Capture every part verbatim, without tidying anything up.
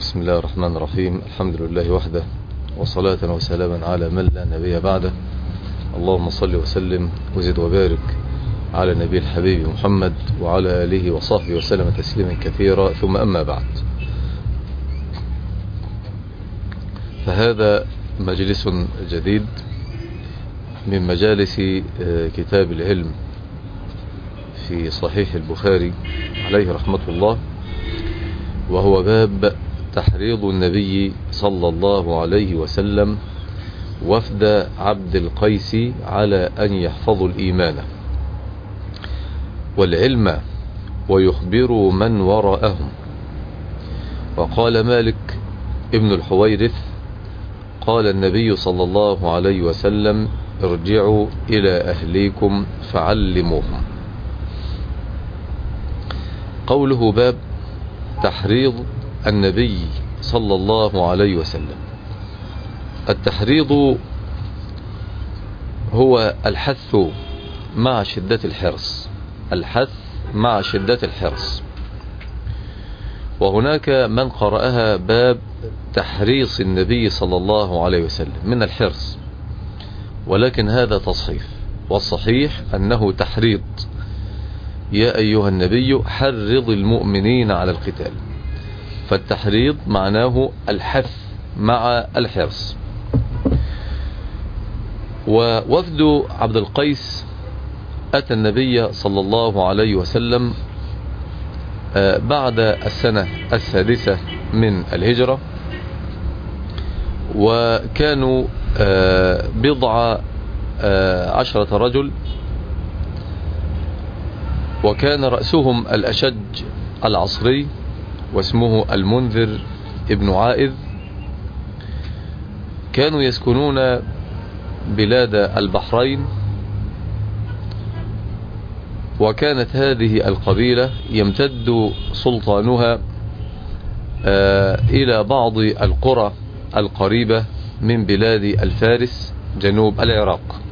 بسم الله الرحمن الرحيم. الحمد لله وحده، وصلاة وسلاما على من لا نبي بعده. اللهم صل وسلم وزد وبارك على النبي الحبيب محمد وعلى آله وصحبه وسلم تسليما كثيرا، ثم أما بعد، فهذا مجلس جديد من مجالس كتاب العلم في صحيح البخاري عليه رحمة الله، وهو باب تحريض النبي صلى الله عليه وسلم وفد عبد القيس على أن يحفظوا الإيمان والعلم ويخبروا من وراءهم. وقال مالك ابن الحويرث قال النبي صلى الله عليه وسلم: ارجعوا إلى أهليكم فعلموهم. قوله باب تحريض النبي صلى الله عليه وسلم. التحريض هو الحث مع شدة الحرص، الحث مع شدة الحرص. وهناك من قرأها باب تحريص النبي صلى الله عليه وسلم من الحرص، ولكن هذا تصحيف، والصحيح أنه تحريض. يا أيها النبي حرض المؤمنين على القتال، فالتحريض معناه الحث مع الحرص. ووفد عبد القيس أتى النبي صلى الله عليه وسلم بعد السنة السادسة من الهجرة، وكانوا بضع عشرة رجل، وكان رأسهم الأشج العصري واسمه المنذر ابن عائذ. كانوا يسكنون بلاد البحرين، وكانت هذه القبيلة يمتد سلطانها إلى بعض القرى القريبة من بلاد الفارس جنوب العراق.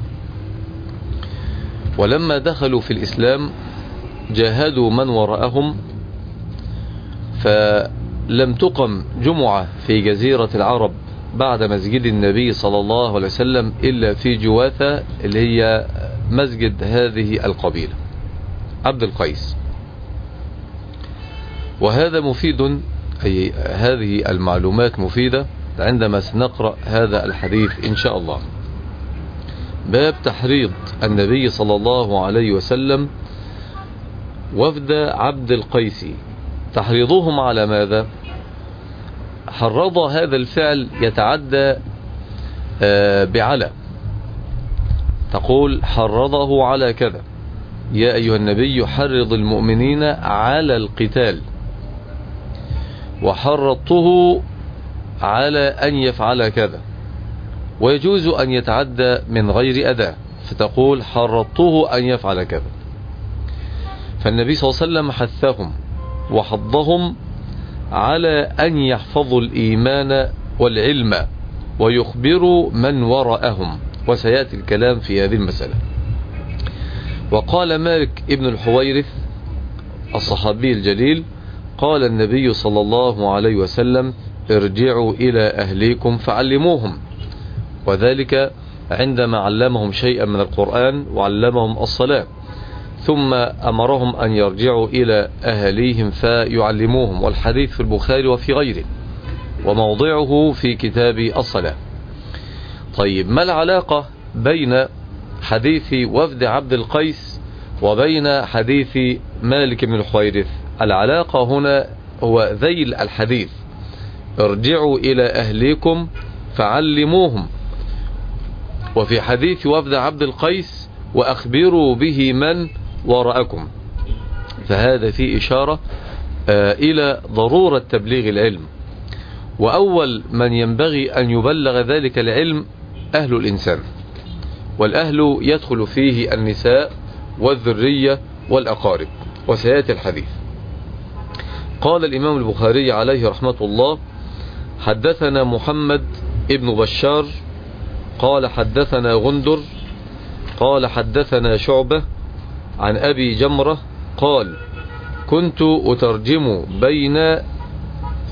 ولما دخلوا في الإسلام جاهدوا من وراءهم، فلم تقم جمعة في جزيرة العرب بعد مسجد النبي صلى الله عليه وسلم إلا في جواثة، اللي هي مسجد هذه القبيلة عبد القيس. وهذا مفيد، أي هذه المعلومات مفيدة عندما سنقرأ هذا الحديث إن شاء الله. باب تحريض النبي صلى الله عليه وسلم وفد عبد القيس. تحريضهم على ماذا؟ حرض هذا الفعل يتعدى بعلى، تقول حرضه على كذا، يا أيها النبي حرض المؤمنين على القتال، وحرضته على أن يفعل كذا. ويجوز أن يتعدى من غير أداة، فتقول حرضته أن يفعل كذا. فالنبي صلى الله عليه وسلم حثهم وحضهم على أن يحفظوا الإيمان والعلم ويخبروا من وراءهم، وسيأتي الكلام في هذه المسألة. وقال مالك ابن الحويرث الصحابي الجليل قال النبي صلى الله عليه وسلم: ارجعوا إلى أهليكم فعلموهم. وذلك عندما علمهم شيئا من القرآن وعلمهم الصلاة، ثم أمرهم أن يرجعوا إلى أهليهم فيعلموهم. والحديث في البخاري وفي غيره، وموضعه في كتاب الصلاة. طيب، ما العلاقة بين حديث وفد عبد القيس وبين حديث مالك بن الحويرث؟ العلاقة هنا هو ذيل الحديث: ارجعوا إلى أهليكم فعلموهم. وفي حديث وفد عبد القيس: وأخبروا به من وراءكم. فهذا فيه إشارة إلى ضرورة تبليغ العلم، وأول من ينبغي أن يبلغ ذلك العلم أهل الإنسان، والأهل يدخل فيه النساء والذرية والأقارب، وسيأتي الحديث. قال الإمام البخاري عليه رحمة الله: حدثنا محمد ابن بشار قال حدثنا غندر قال حدثنا شعبة عن أبي جمرة قال: كنت أترجم بين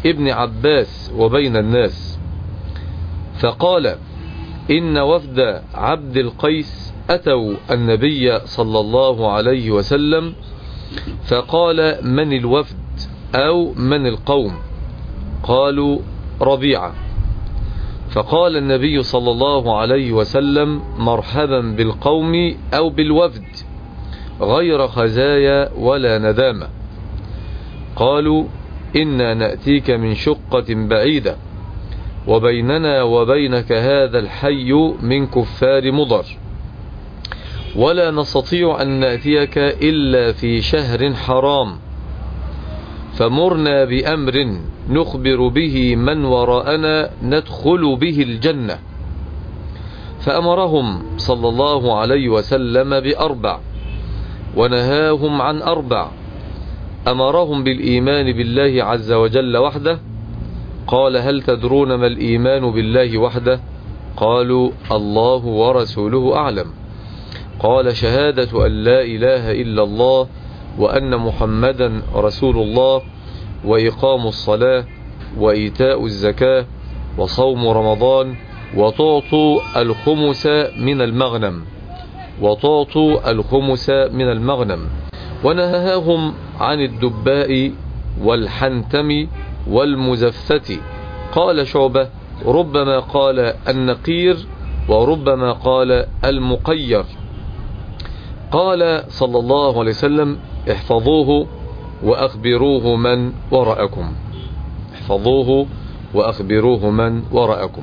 ابن عباس وبين الناس، فقال إن وفد عبد القيس أتوا النبي صلى الله عليه وسلم، فقال من الوفد أو من القوم؟ قالوا ربيعة. فقال النبي صلى الله عليه وسلم مرحبا بالقوم أو بالوفد غير خزايا ولا ندامة. قالوا إنا نأتيك من شقة بعيدة وبيننا وبينك هذا الحي من كفار مضر، ولا نستطيع أن نأتيك إلا في شهر حرام، فمرنا بأمر نخبر به من وراءنا ندخل به الجنة. فأمرهم صلى الله عليه وسلم بأربع ونهاهم عن أربع. أمرهم بالإيمان بالله عز وجل وحده، قال هل تدرون ما الإيمان بالله وحده؟ قالوا الله ورسوله أعلم. قال شهادة أن لا إله إلا الله وأن محمدا رسول الله، وإقام الصلاة، وإيتاء الزكاة، وصوم رمضان، وتعطوا الخمس من المغنم وتعطوا الخمس من المغنم. ونهاهم عن الدباء والحنتم والمزفة. قال شعبة ربما قال النقير وربما قال المقير. قال صلى الله عليه وسلم احفظوه وأخبروه من وراءكم. احفظوه وأخبروه من وراءكم.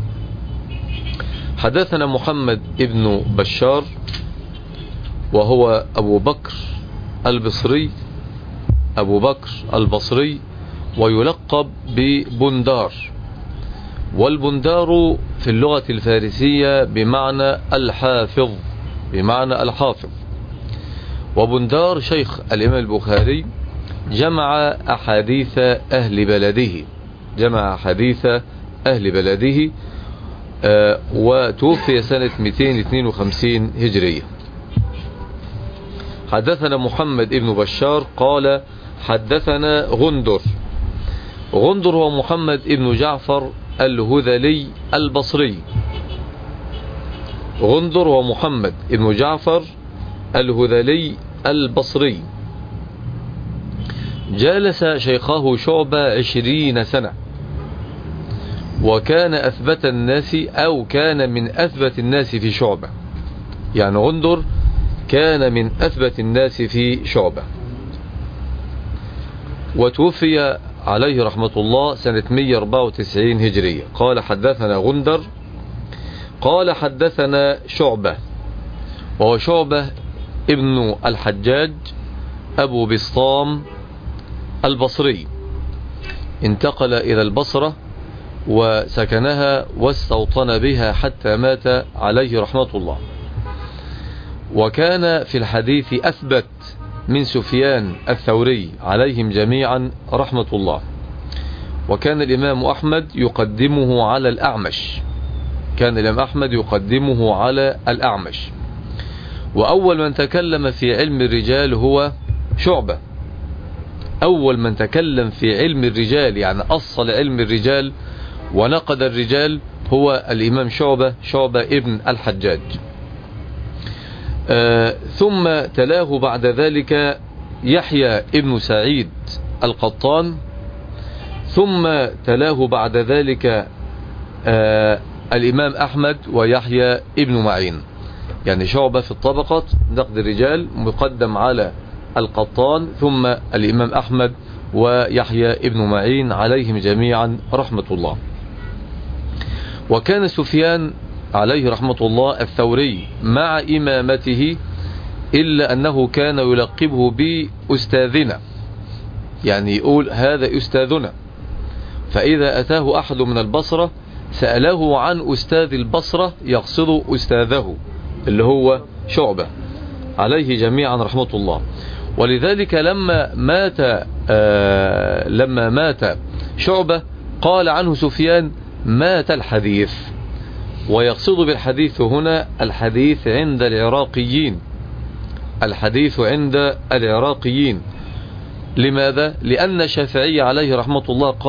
حدثنا محمد ابن بشار وهو أبو بكر البصري أبو بكر البصري ويلقب ببندار. والبندار في اللغة الفارسية بمعنى الحافظ بمعنى الحافظ. وبندار شيخ الإمام البخاري جمع أحاديث أهل بلده جمع أحاديث أهل بلده آه وتوفي سنة مئتين واثنين وخمسين هجرية. حدثنا محمد ابن بشار قال حدثنا غندر. غندر هو محمد ابن جعفر الهذلي البصري. غندر هو محمد ابن جعفر الهذلي البصري. جالس شيخه شعبة عشرين سنة، وكان أثبت الناس أو كان من أثبت الناس في شعبة. يعني غندر كان من أثبت الناس في شعبة. وتوفي عليه رحمة الله سنة مئة وأربعة وتسعين هجرية. قال حدثنا غندر قال حدثنا شعبة، وهو شعبة ابن الحجاج أبو بسطام البصري. انتقل إلى البصرة وسكنها واستوطن بها حتى مات عليه رحمة الله. وكان في الحديث أثبت من سفيان الثوري عليهم جميعا رحمة الله. وكان الإمام أحمد يقدمه على الأعمش كان الإمام أحمد يقدمه على الأعمش. وأول من تكلم في علم الرجال هو شعبة. أول من تكلم في علم الرجال يعني أصل علم الرجال ونقد الرجال هو الإمام شعبة شعبة ابن الحجاج. آه ثم تلاه بعد ذلك يحيى ابن سعيد القطان. ثم تلاه بعد ذلك آه الإمام أحمد ويحيى ابن معين. يعني شعبة في الطبقات نقد الرجال مقدم على القطان، ثم الإمام أحمد ويحيى ابن معين عليهم جميعا رحمة الله. وكان سفيان عليه رحمة الله الثوري مع إمامته، إلا أنه كان يلقبه بأستاذنا، يعني يقول هذا أستاذنا. فإذا أتاه أحد من البصرة سأله عن أستاذ البصرة يقصد أستاذه اللي هو شعبة عليه جميعا رحمة الله. ولذلك لما مات آه لما مات شعبة قال عنه سفيان مات الحديث. ويقصد بالحديث هنا الحديث عند العراقيين الحديث عند العراقيين. لماذا؟ لأن الشافعي عليه رحمة الله قال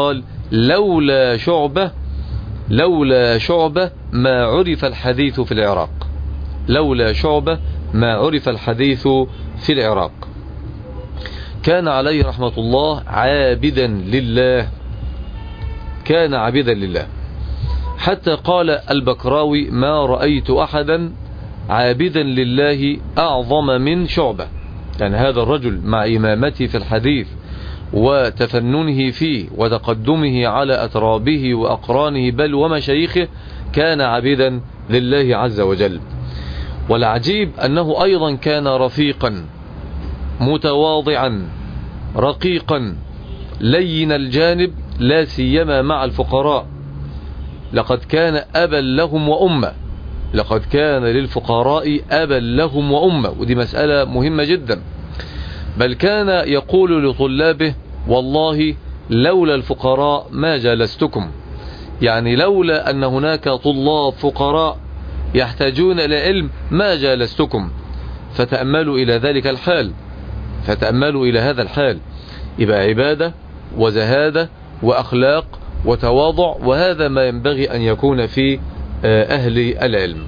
لولا شعبة لولا شعبة ما عرف الحديث في العراق لولا شعبة ما عرف الحديث في العراق. كان عليه رحمة الله عابدا لله كان عابدا لله حتى قال البكراوي ما رأيت أحدا عابدا لله أعظم من شعبة. يعني هذا الرجل مع إمامته في الحديث وتفننه فيه وتقدمه على أترابه وأقرانه بل ومشايخه كان عابدا لله عز وجل. والعجيب أنه أيضا كان رفيقا متواضعا رقيقا لين الجانب لا سيما مع الفقراء. لقد كان أبا لهم وأمة لقد كان للفقراء أبا لهم وأمة، ودي مسألة مهمة جدا. بل كان يقول لطلابه والله لولا الفقراء ما جالستكم، يعني لولا أن هناك طلاب فقراء يحتاجون إلى علم ما جالستكم. فتأملوا إلى ذلك الحال فتأملوا إلى هذا الحال يبقى عبادة وزهادة وأخلاق وتواضع، وهذا ما ينبغي أن يكون في أهل العلم.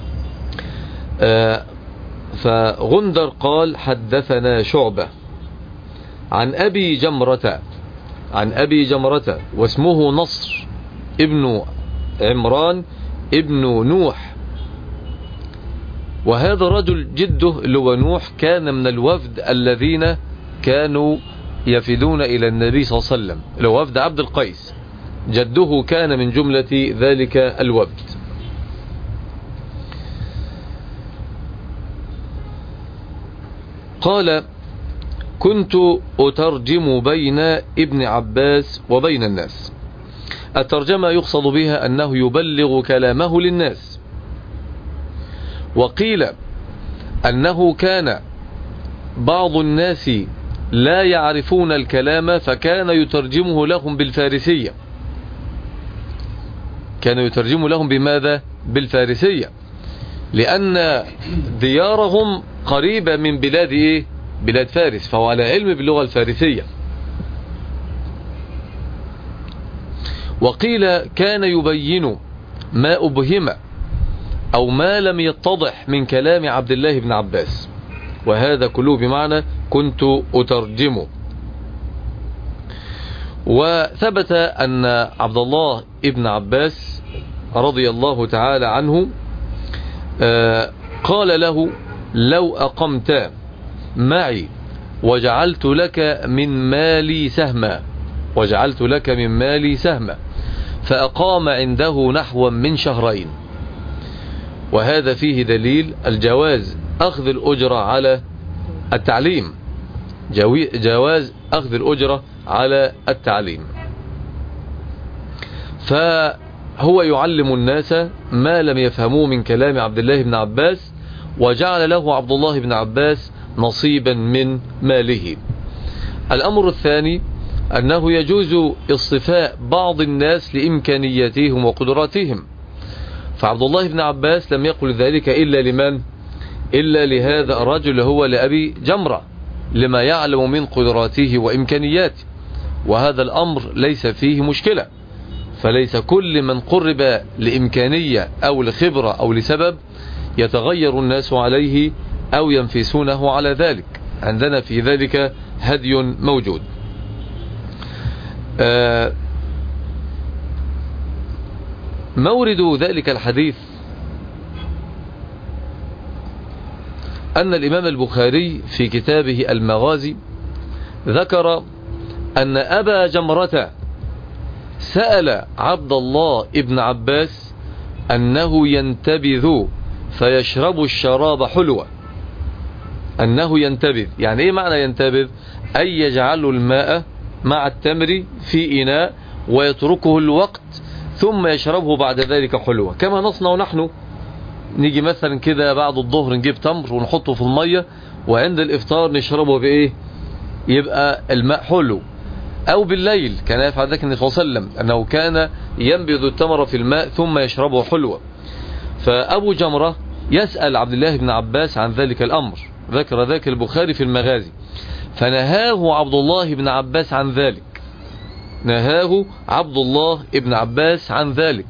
فغندر قال حدثنا شعبة عن أبي جمرة عن أبي جمرة واسمه نصر ابن عمران ابن نوح، وهذا الرجل جده اللي هو نوح كان من الوفد الذين كانوا يفدون إلى النبي صلى الله عليه وسلم، اللي هو وفد عبد القيس، جده كان من جملة ذلك الوفد. قال كنت أترجم بين ابن عباس وبين الناس. الترجمة يقصد بها أنه يبلغ كلامه للناس، وقيل أنه كان بعض الناس لا يعرفون الكلام فكان يترجمه لهم بالفارسية كان يترجمه لهم بماذا؟ بالفارسية، لأن ديارهم قريبة من بلاد إيه؟ بلاد فارس، فهو على علم باللغة الفارسية. وقيل كان يبين ما أبهم أو ما لم يتضح من كلام عبد الله بن عباس، وهذا كله بمعنى كنت أترجمه. وثبت أن عبد الله بن عباس رضي الله تعالى عنه قال له لو أقمت معي وجعلت لك من مالي سهما وجعلت لك من مالي سهما فأقام عنده نحو من شهرين. وهذا فيه دليل الجواز أخذ الأجرة على التعليم جواز أخذ الأجرة على التعليم. فهو يعلم الناس ما لم يفهموه من كلام عبد الله بن عباس، وجعل له عبد الله بن عباس نصيبا من ماله. الأمر الثاني أنه يجوز اصطفاء بعض الناس لإمكانياتهم وقدراتهم، فعبد الله بن عباس لم يقل ذلك إلا لمن؟ إلا لهذا الرجل هو لأبي جمرة، لما يعلم من قدراته وإمكانياته، وهذا الأمر ليس فيه مشكلة. فليس كل من قرب لإمكانية أو لخبرة أو لسبب يتغير الناس عليه أو ينفسونه على ذلك، عندنا في ذلك هدي موجود. مورد ذلك الحديث أن الإمام البخاري في كتابه المغازي ذكر أن أبا جمرة سأل عبد الله ابن عباس أنه ينتبذ فيشرب الشراب حلوة. أنه ينتبذ يعني إيه معنى ينتبذ؟ أي يجعل الماء مع التمر في إناء ويتركه الوقت ثم يشربه بعد ذلك حلوة، كما نصنع نحن. نيجي مثلا كده بعد الظهر نجيب تمر ونحطه في المية، وعند الإفطار نشربه بإيه؟ يبقى الماء حلو. أو بالليل كان يفعل ذلك النبي صلى الله عليه وسلم، أنه كان ينبذ التمر في الماء ثم يشربه حلوة. فأبو جمرة يسأل عبد الله بن عباس عن ذلك الأمر، ذكر ذلك البخاري في المغازي، فنهاه عبد الله بن عباس عن ذلك. نهاه عبد الله ابن عباس عن ذلك،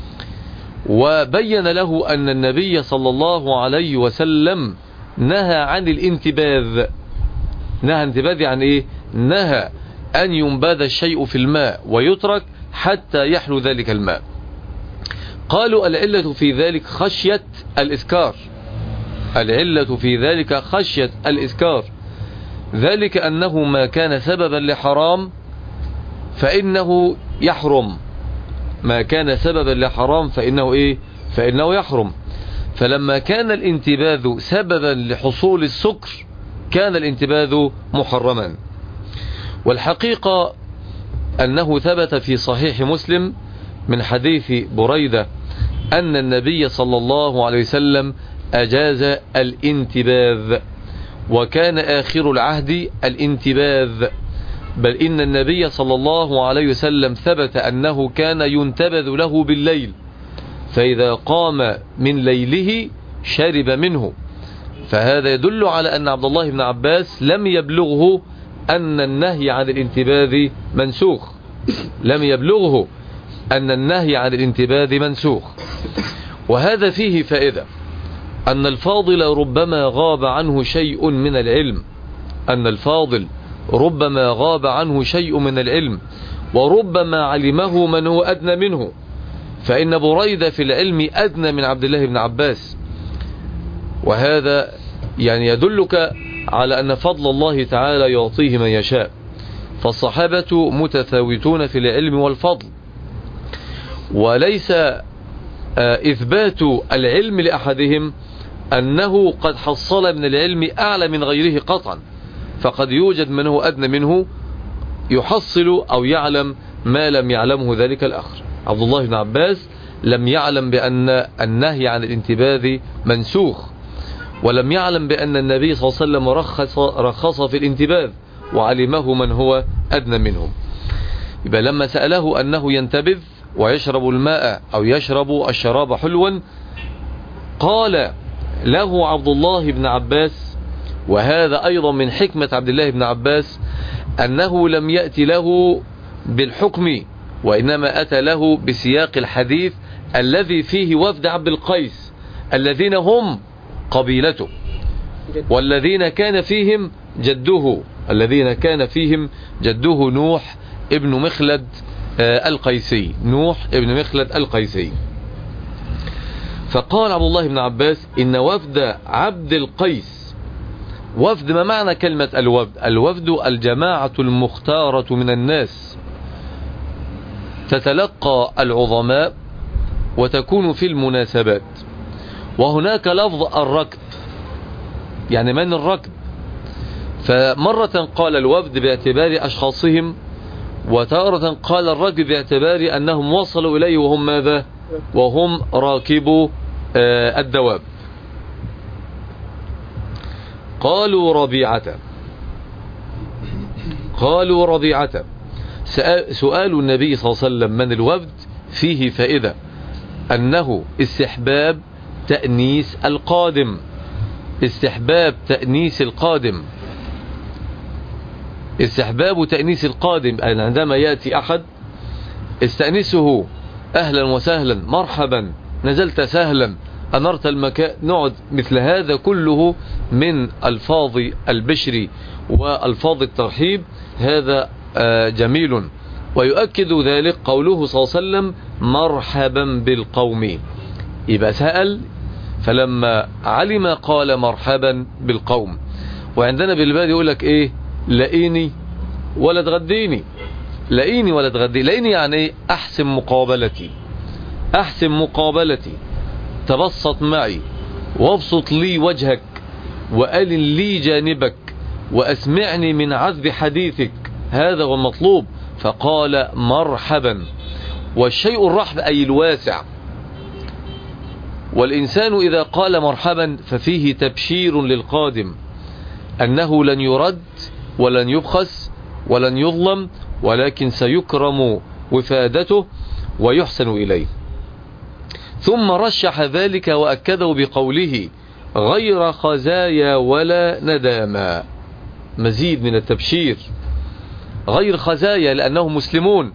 وبين له أن النبي صلى الله عليه وسلم نهى عن الانتباذ. نهى انتباذ عن ايه؟ نهى أن ينبذ الشيء في الماء ويترك حتى يحلو ذلك الماء. قالوا العلة في ذلك خشية الإسكار، العلة في ذلك خشية الإسكار، ذلك أنه ما كان سببا لحرام فإنه يحرم، ما كان سببا لحرام فإنه إيه؟ فإنه يحرم. فلما كان الانتباذ سببا لحصول السكر كان الانتباذ محرما. والحقيقة أنه ثبت في صحيح مسلم من حديث بريدة أن النبي صلى الله عليه وسلم أجاز الانتباذ، وكان آخر العهد الانتباذ، بل إن النبي صلى الله عليه وسلم ثبت أنه كان ينتبذ له بالليل، فإذا قام من ليله شرب منه. فهذا يدل على أن عبد الله بن عباس لم يبلغه أن النهي عن الانتباذ منسوخ، لم يبلغه أن النهي عن الانتباذ منسوخ. وهذا فيه فائدة، أن الفاضل ربما غاب عنه شيء من العلم، أن الفاضل ربما غاب عنه شيء من العلم، وربما علمه من هو أدنى منه، فإن بريدة في العلم أدنى من عبد الله بن عباس. وهذا يعني يدلك على أن فضل الله تعالى يعطيه من يشاء، فالصحابة متفاوتون في العلم والفضل، وليس إثبات العلم لأحدهم أنه قد حصل من العلم أعلى من غيره قطعا، فقد يوجد من هو أدنى منه يحصل أو يعلم ما لم يعلمه ذلك الآخر. عبد الله بن عباس لم يعلم بأن النهي عن الانتباذ منسوخ، ولم يعلم بأن النبي صلى الله عليه وسلم رخص, رخص في الانتباذ، وعلمه من هو أدنى منهم. يبقى لما سأله أنه ينتبذ ويشرب الماء أو يشرب الشراب حلوا، قال له عبد الله بن عباس، وهذا أيضا من حكمة عبد الله بن عباس، أنه لم يأتي له بالحكم، وإنما أتى له بسياق الحديث الذي فيه وفد عبد القيس الذين هم قبيلته، والذين كان فيهم جده، الذين كان فيهم جده نوح ابن مخلد القيسي، نوح ابن مخلد القيسي. فقال عبد الله بن عباس إن وفد عبد القيس، وفد ما معنى كلمة الوفد؟ الوفد الجماعة المختارة من الناس، تتلقى العظماء وتكون في المناسبات. وهناك لفظ الركب، يعني من الركب، فمرة قال الوفد باعتبار أشخاصهم، وتارة قال الركب باعتبار أنهم وصلوا إليه وهم ماذا؟ وهم راكبوا الدواب. قالوا ربيعة، قالوا ربيعة. سؤال النبي صلى الله عليه وسلم من الوفد فيه فائدة، أنه استحباب تأنيس القادم، استحباب تأنيس القادم، استحباب تأنيس القادم. يعني عندما يأتي أحد استأنسه، أهلا وسهلا، مرحبا، نزلت سهلا، أنرت المكان، نقعد. مثل هذا كله من ألفاظ البشر وألفاظ الترحيب، هذا جميل. ويؤكد ذلك قوله صلى الله عليه وسلم مرحبا بالقوم، يبقى سأل فلما علم قال مرحبا بالقوم. وعندنا بالبلد يقول لك ايه؟ لقيني ولا تغديني، لقيني ولا تغديني. لقيني يعني ايه؟ احسن مقابلتي، احسن مقابلتي، تبسط معي، وابسط لي وجهك، وألن لي جانبك، وأسمعني من عذب حديثك، هذا هو المطلوب. فقال مرحبا. والشيء الرحب أي الواسع، والإنسان إذا قال مرحبا ففيه تبشير للقادم أنه لن يرد ولن يبخس ولن يظلم، ولكن سيكرم وفادته ويحسن إليه. ثم رشح ذلك وأكده بقوله غير خزايا ولا نداما، مزيد من التبشير. غير خزايا لأنهم مسلمون،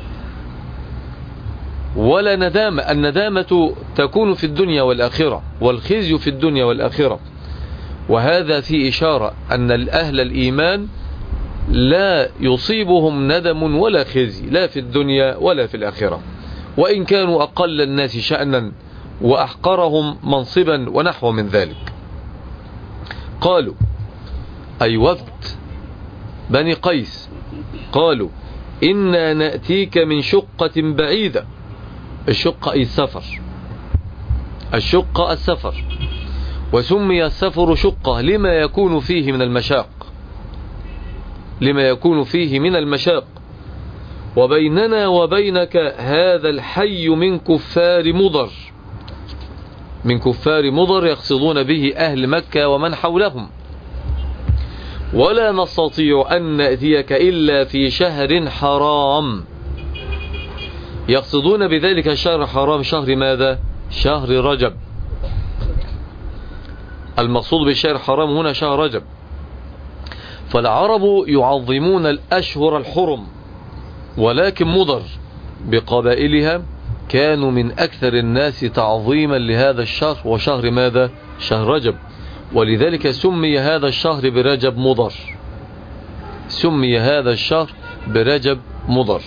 ولا ندامة. الندامة تكون في الدنيا والآخرة، والخزي في الدنيا والآخرة. وهذا في إشارة أن الأهل الإيمان لا يصيبهم ندم ولا خزي، لا في الدنيا ولا في الآخرة، وإن كانوا أقل الناس شأنا وأحقرهم منصبا ونحو من ذلك. قالوا أي وفد بني قيس قالوا إنا نأتيك من شقة بعيدة. الشقة أي السفر، الشقة السفر، وسمي السفر شقة لما يكون فيه من المشاق، لما يكون فيه من المشاق. وبيننا وبينك هذا الحي من كفار مضر، من كفار مضر يقصدون به أهل مكة ومن حولهم. ولا نستطيع أن نأتيك إلا في شهر حرام، يقصدون بذلك شهر حرام شهر ماذا؟ شهر رجب. المقصود بالشهر حرام هنا شهر رجب. فالعرب يعظمون الأشهر الحرم، ولكن مضر بقبائلها كانوا من أكثر الناس تعظيما لهذا الشهر، وشهر ماذا؟ شهر رجب. ولذلك سمي هذا الشهر برجب مضر، سمي هذا الشهر برجب مضر.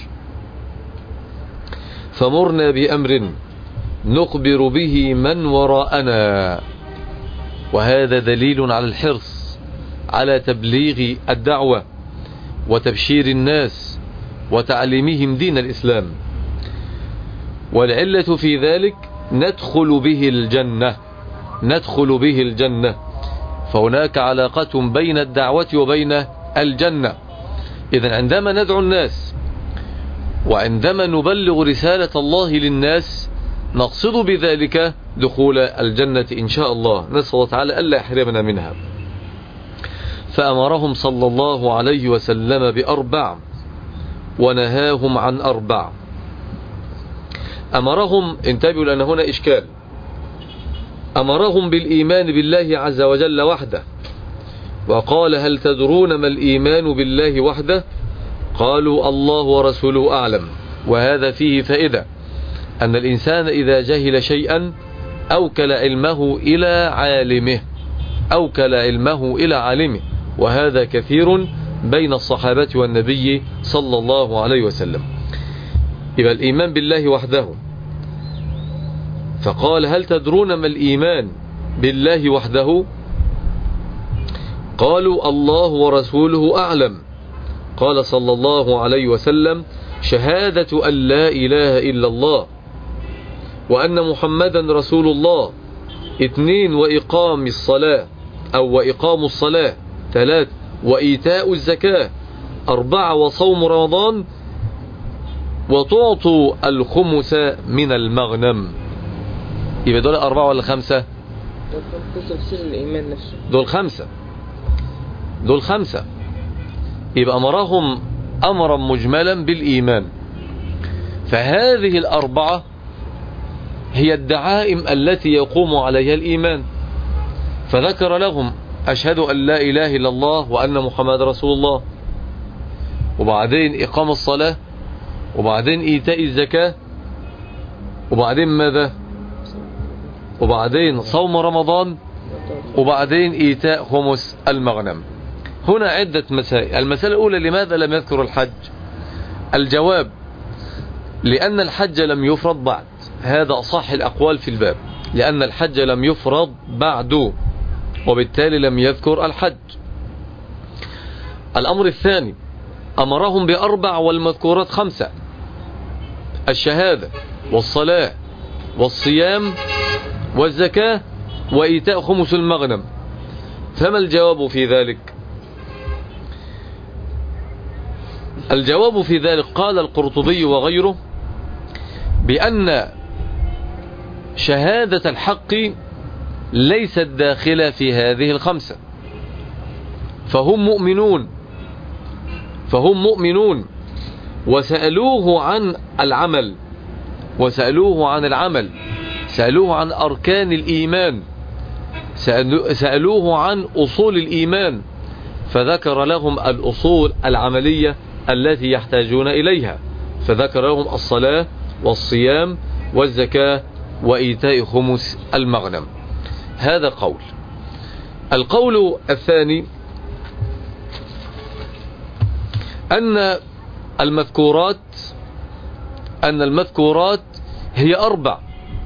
فمرنا بأمر نخبر به من وراءنا. وهذا دليل على الحرص على تبليغ الدعوة وتبشير الناس وتعليمهم دين الإسلام. والعلة في ذلك ندخل به الجنة، ندخل به الجنة. فهناك علاقة بين الدعوة وبين الجنة. إذن عندما ندعو الناس وعندما نبلغ رسالة الله للناس نقصد بذلك دخول الجنة إن شاء الله، نسأل الله تعالى ألا يحرمنا منها. فأمرهم صلى الله عليه وسلم بأربع ونهاهم عن أربع. أمرهم، انتبهوا لأن هنا إشكال، أمرهم بالإيمان بالله عز وجل وحده، وقال هل تدرون ما الإيمان بالله وحده؟ قالوا الله ورسوله أعلم. وهذا فيه فائدة، أن الإنسان إذا جهل شيئا أوكل علمه إلى عالمه، أوكل علمه إلى عالمه، وهذا كثير بين الصحابة والنبي صلى الله عليه وسلم. يبقى الإيمان بالله وحده. فقال هل تدرون ما الإيمان بالله وحده؟ قالوا الله ورسوله أعلم. قال صلى الله عليه وسلم شهادة أن لا إله إلا الله وأن محمدا رسول الله. اثنين وإقام الصلاة أو وإقام الصلاة. ثلاث وإيتاء الزكاة. أربعة وصوم رمضان. وتعطوا الخمس من المغنم. يبقى دول أربعة ولا خمسة؟ دول خمسة، دول خمسة. يبقى أمرهم أمرا مجملا بالإيمان. فهذه الأربعة هي الدعائم التي يقوم عليها الإيمان. فذكر لهم أشهد أن لا إله إلا الله وأن محمد رسول الله، وبعدين إقام الصلاة، وبعدين إيتاء الزكاة، وبعدين ماذا؟ وبعدين صوم رمضان، وبعدين إيتاء خمس المغنم. هنا عدة مسائل. المسألة الأولى لماذا لم يذكر الحج؟ الجواب لأن الحج لم يفرض بعد، هذا أصح الأقوال في الباب، لأن الحج لم يفرض بعد، وبالتالي لم يذكر الحج. الأمر الثاني أمرهم بأربع والمذكورات خمسة: الشهادة والصلاة والصيام والزكاة وإيتاء خمس المغنم. فما الجواب في ذلك؟ الجواب في ذلك قال القرطبي وغيره بأن شهادة الحق ليست داخلة في هذه الخمسة، فهم مؤمنون فهم مؤمنون وسألوه عن العمل، وسألوه عن العمل سألوه عن أركان الإيمان، سألوه عن أصول الإيمان، فذكر لهم الأصول العملية التي يحتاجون إليها، فذكر لهم الصلاة والصيام والزكاة وإيتاء خمس المغنم. هذا قول. القول الثاني أن المذكورات أن المذكورات هي أربع،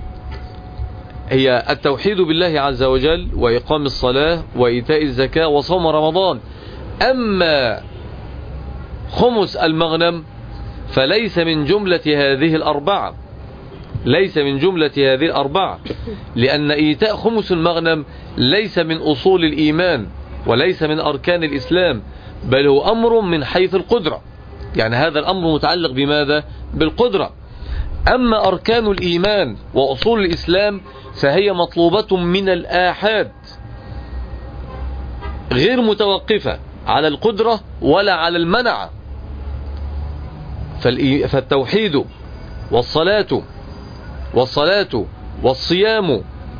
هي التوحيد بالله عز وجل وإقام الصلاة وإيتاء الزكاة وصوم رمضان. أما خمس المغنم فليس من جملة هذه الأربعة، ليس من جملة هذه الأربعة، لأن إيتاء خمس المغنم ليس من أصول الإيمان وليس من أركان الإسلام، بل هو أمر من حيث القدرة، يعني هذا الأمر متعلق بماذا؟ بالقدرة. أما أركان الإيمان وأصول الإسلام فهي مطلوبة من الآحاد، غير متوقفة على القدرة ولا على المنع. فالتوحيد والصلاة والصلاة والصيام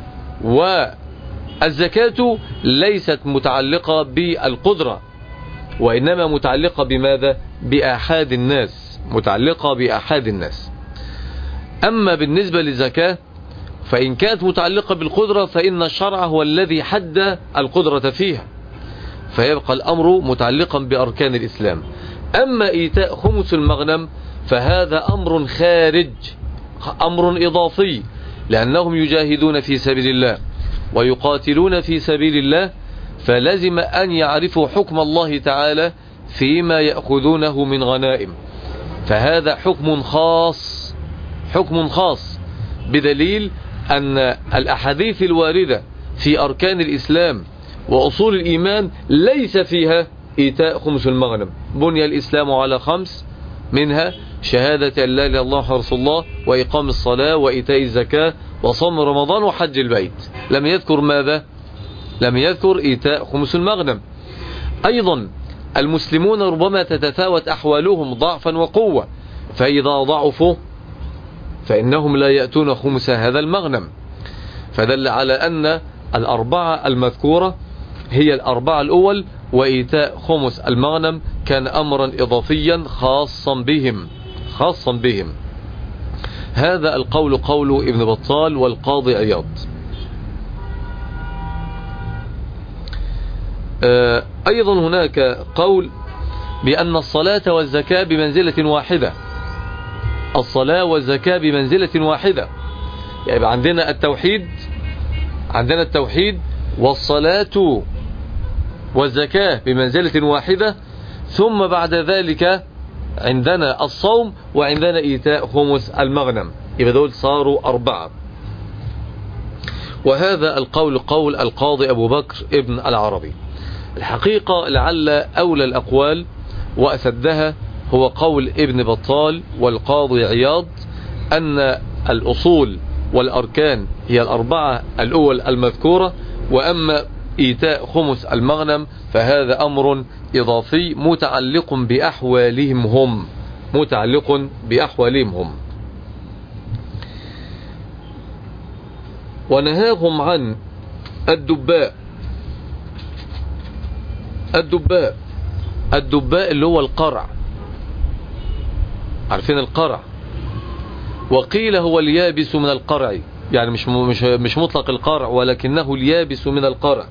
والزكاة ليست متعلقة بالقدرة، وإنما متعلقة بماذا؟ بآحاد الناس، متعلقة بآحاد الناس. أما بالنسبة للزكاة فإن كانت متعلقة بالقدرة فإن الشرع هو الذي حد القدرة فيها، فيبقى الأمر متعلقا بأركان الإسلام. أما إيتاء خمس المغنم فهذا أمر خارج، أمر إضافي، لأنهم يجاهدون في سبيل الله ويقاتلون في سبيل الله، فلازم أن يعرفوا حكم الله تعالى فيما يأخذونه من غنائم، فهذا حكم خاص، حكم خاص، بدليل أن الأحاديث الواردة في أركان الإسلام وأصول الإيمان ليس فيها إيتاء خمس المغنم. بني الإسلام على خمس، منها شهادة أن لا إله إلا الله رسول الله وإقام الصلاة وإيتاء الزكاة وصوم رمضان وحج البيت. لم يذكر ماذا؟ لم يذكر إيتاء خمس المغنم. أيضا المسلمون ربما تتفاوت أحوالهم ضعفا وقوة، فإذا ضعفوا فإنهم لا يأتون خمس هذا المغنم، فدل على أن الأربعة المذكورة هي الأربعة الأول، وإيتاء خمس المغنم كان أمرا إضافيا خاصا بهم، خاصا بهم. هذا القول قول ابن بطال والقاضي عياض. أيضا هناك قول بأن الصلاة والزكاة بمنزلة واحدة، الصلاة والزكاة بمنزلة واحدة، يعني عندنا التوحيد، عندنا التوحيد والصلاة والزكاة بمنزلة واحدة، ثم بعد ذلك عندنا الصوم وعندنا إيتاء خمس المغنم، يبقى دول صاروا أربعة. وهذا القول قول القاضي أبو بكر ابن العربي. الحقيقة لعل أولى الأقوال وأسدها هو قول ابن بطال والقاضي عياض، أن الأصول والأركان هي الأربعة الأول المذكورة، وأما إيتاء خمس المغنم فهذا أمر إضافي متعلق بأحوالهم هم، متعلق بأحوالهم هم. ونهاهم عن الدباء، الدباء الدباء اللي هو القرع، عارفين القرع؟ وقيل هو اليابس من القرع، يعني مش مش مش مطلق القرع ولكنه اليابس من القرع.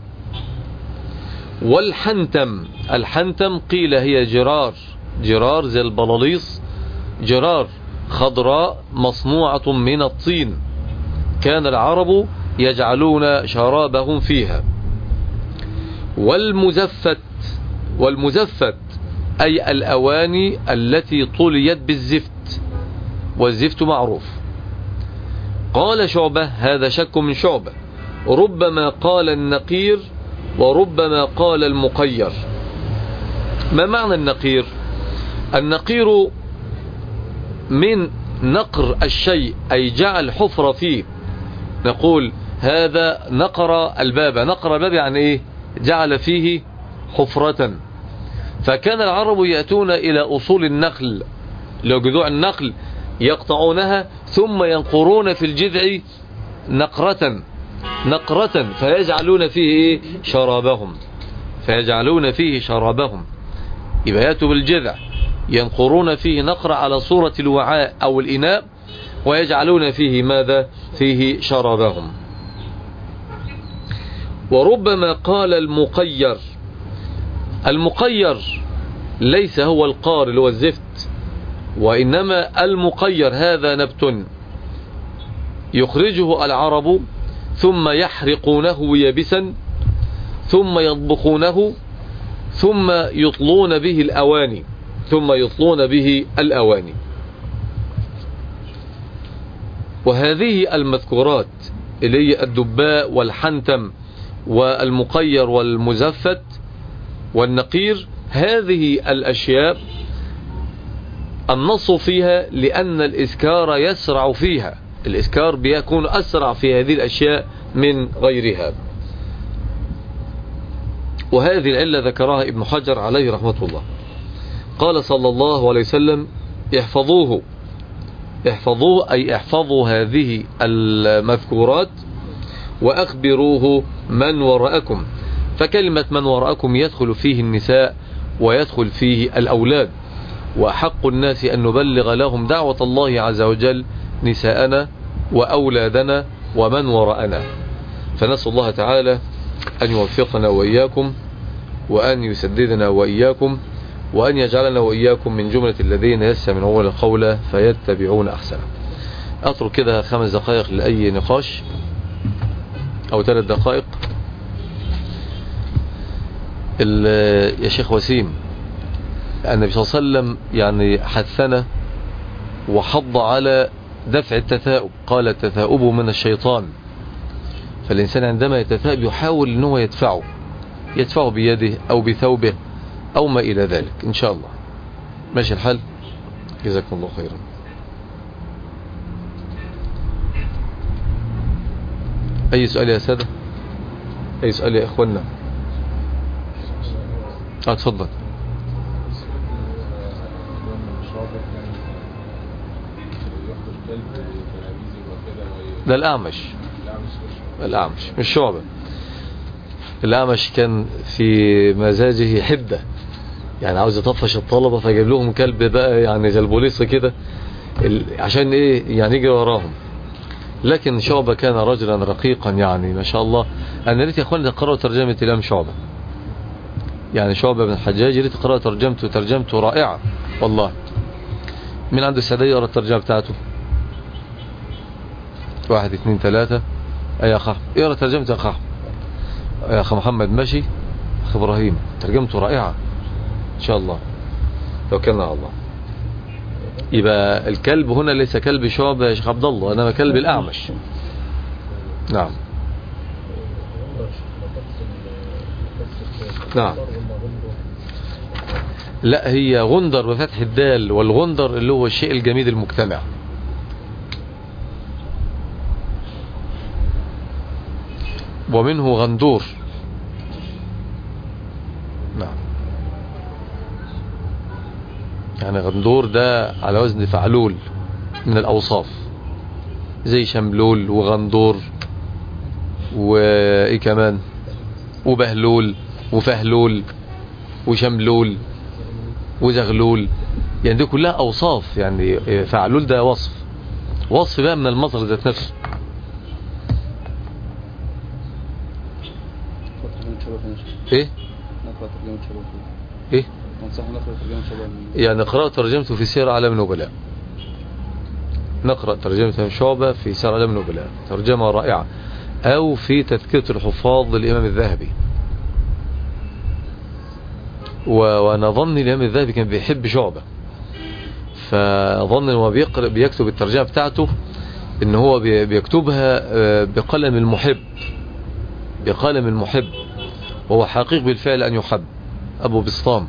والحنتم، الحنتم قيل هي جرار، جرار زي البلاليص، جرار خضراء مصنوعة من الطين، كان العرب يجعلون شرابهم فيها. والمزفت، والمزفت أي الأواني التي طليت بالزفت، والزفت معروف. قال شعبة، هذا شك من شعبة، ربما قال النقير وربما قال المقير. ما معنى النقير؟ النقير من نقر الشيء، أي جعل حفرة فيه، نقول هذا نقر الباب، نقر الباب يعني إيه؟ جعل فيه حفرة. فكان العرب يأتون إلى أصول النخل، لو جذوع النخل يقطعونها ثم ينقرون في الجذع نقرة، نقرة فيجعلون فيه إيه؟ شرابهم، فيجعلون فيه شرابهم. يبقى يأتوا بالجذع ينقرون فيه نقر على صورة الوعاء أو الإناء ويجعلون فيه ماذا؟ فيه شرابهم. وربما قال المقير. المقير ليس هو القار اللي هو الزفت، وإنما المقير هذا نبت يخرجه العرب ثم يحرقونه يبسا ثم يطبخونه ثم يطلون به الأواني ثم يطلون به الأواني. وهذه المذكورات اللي هي الدباء والحنتم والمقير والمزفت والنقير، هذه الأشياء النص فيها لأن الإسكار يسرع فيها، الإسكار بيكون أسرع في هذه الأشياء من غيرها. وهذه العلة ذكرها ابن حجر عليه رحمة الله. قال صلى الله عليه وسلم احفظوه، احفظوه أي احفظوا هذه المذكورات وأخبروه من وراءكم. فكلمة من وراءكم يدخل فيه النساء ويدخل فيه الأولاد، وأحق الناس أن نبلغ لهم دعوة الله عز وجل نساءنا وأولادنا ومن وراءنا. فنسأل الله تعالى أن يوفقنا وإياكم وأن يسددنا وإياكم وأن يجعلنا وإياكم من جملة الذين يستمعون القول فيتبعون أحسنه. أترك كده خمس دقائق لأي نقاش أو ثلاث دقائق. يا شيخ وسيم، النبي صلى الله عليه وسلم يعني حثنا وحض على دفع التثاؤب، قال التثاؤب من الشيطان. فالإنسان عندما يتثاءب يحاول أنه يدفعه يدفعه بيده أو بثوبه أو ما إلى ذلك. إن شاء الله ماشي الحال. جزاكم الله خيرا. أي سؤال يا سادة؟ أي سؤال يا إخواننا؟ اه اتفضل. ده الأعمش الأعمش مش شعبة. الأعمش كان في مزاجه حدة، يعني عاوز يطفش الطلبة فجاب لهم كلب بقى يعني زي البوليس كده عشان ايه يعني يجري وراهم. لكن شعبة كان رجلا رقيقا يعني ما شاء الله. انا ريت يا اخواني تقرأوا ترجمة الإمام شعبة، يعني شعبة بن الحجاج ريت تقرأوا ترجمته ترجمته رائعة والله. من عنده السعادة يقرأ الترجمة بتاعته؟ واحد اثنين ثلاثة. اي اخ يقرأ ترجمته يا اخ يا اخ محمد ماشي. اخ ابراهيم ترجمته رائعة ان شاء الله. توكلنا على الله. يبقى الكلب هنا ليس كلب شعبة يا شيخ عبد الله، انما كلب الأعمش. نعم نعم. لا هي غندر بفتح الدال، والغندر اللي هو الشيء الجميل المجتمع. ومنه غندور. نعم. يعني غندور ده على وزن فعلول من الأوصاف، زي شملول وغندور وإيه كمان وبهلول وفهلول وشملول وزغلول، يعني دي كلها أوصاف. يعني فعلول ده وصف وصف بقى من المصدر ذات نفسه. ايه ايه يعني نقرأ ترجمته في سير أعلام النبلاء. نقرأ ترجمة شعبة في سير أعلام النبلاء، ترجمة رائعة. أو في تذكرة الحفاظ للإمام الذهبي. وأنا ظن الإمام الذهبي كان بيحب شعبة، فظن أنه بيقرأ بيكتب الترجمة بتاعته إن هو بيكتبها بقلم المحب، بقلم المحب، وهو حقيق بالفعل أن يحب. أبو بسطام.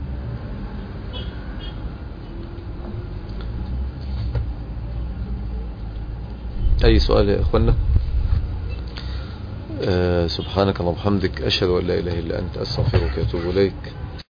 أي سؤال يا إخوانا؟ أه سبحانك اللهم وبحمدك أشهد أن لا إله إلا أنت أستغفرك وأتوب إليك.